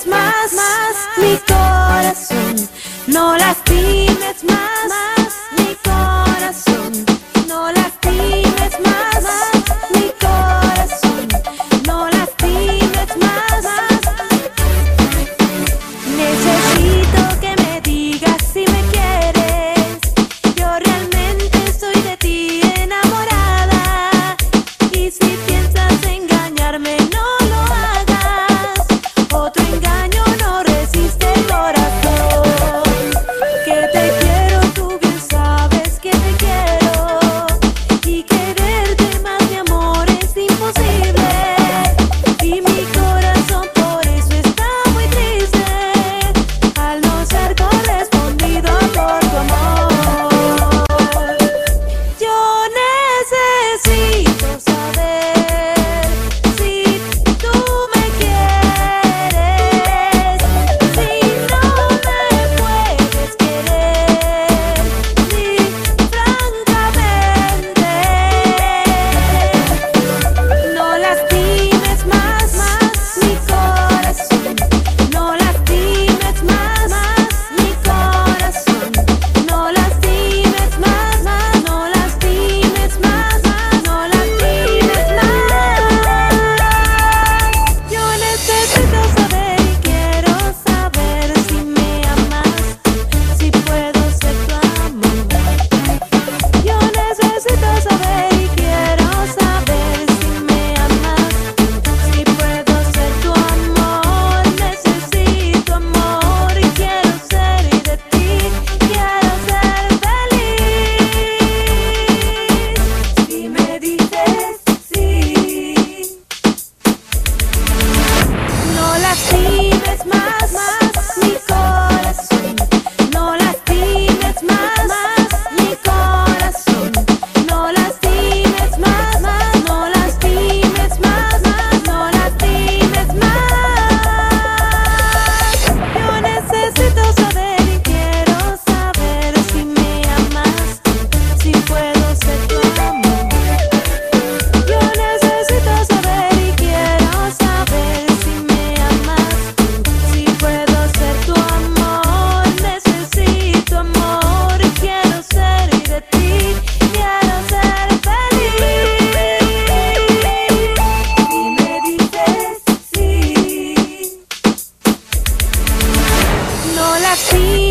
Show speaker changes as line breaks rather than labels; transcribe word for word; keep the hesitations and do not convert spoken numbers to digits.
lastimes más, más mi corazón. No lastimes más, más mi corazón. No lastimes más, más mi corazón. No lastimes más, más. Necesito que me digas si me quieres. Yo realmente soy de ti enamorada. Y si piensas engañarme, no lo hagas. Otro engaño no resiste el corazón. Que te quiero, tú bien sabes que te quiero. Y quererte más, mi amor, es imposible. Y mi corazón por eso está muy triste, al no ser correspondido por tu amor. Yo necesito saber si tú me quieres, si no me puedes querer, si francamente no lastimes más, más mi corazón. No lastimes más, más mi corazón. No lastimes más, más, no lastimes más, más, no lastimes más. Yo necesito saber y quiero saber si me amas, si puedo ser tu amor. Yo necesito saber y quiero saber si me amas, si puedo ser tu amor. Necesito amor y quiero ser y de ti quiero ser feliz. Si me dices sí. No lastimes más, más mi corazón. No lastimes más, más mi corazón. No lastimes más, más, no lastimes más, más, no lastimes más. Yo necesito saber y quiero saber si me amas, si puedo ser tu amor. Yo necesito saber y quiero saber si me amas, si puedo ser tu amor. Necesito amor y quiero ser y de ti quiero ser feliz. Y me dices sí. No lastimes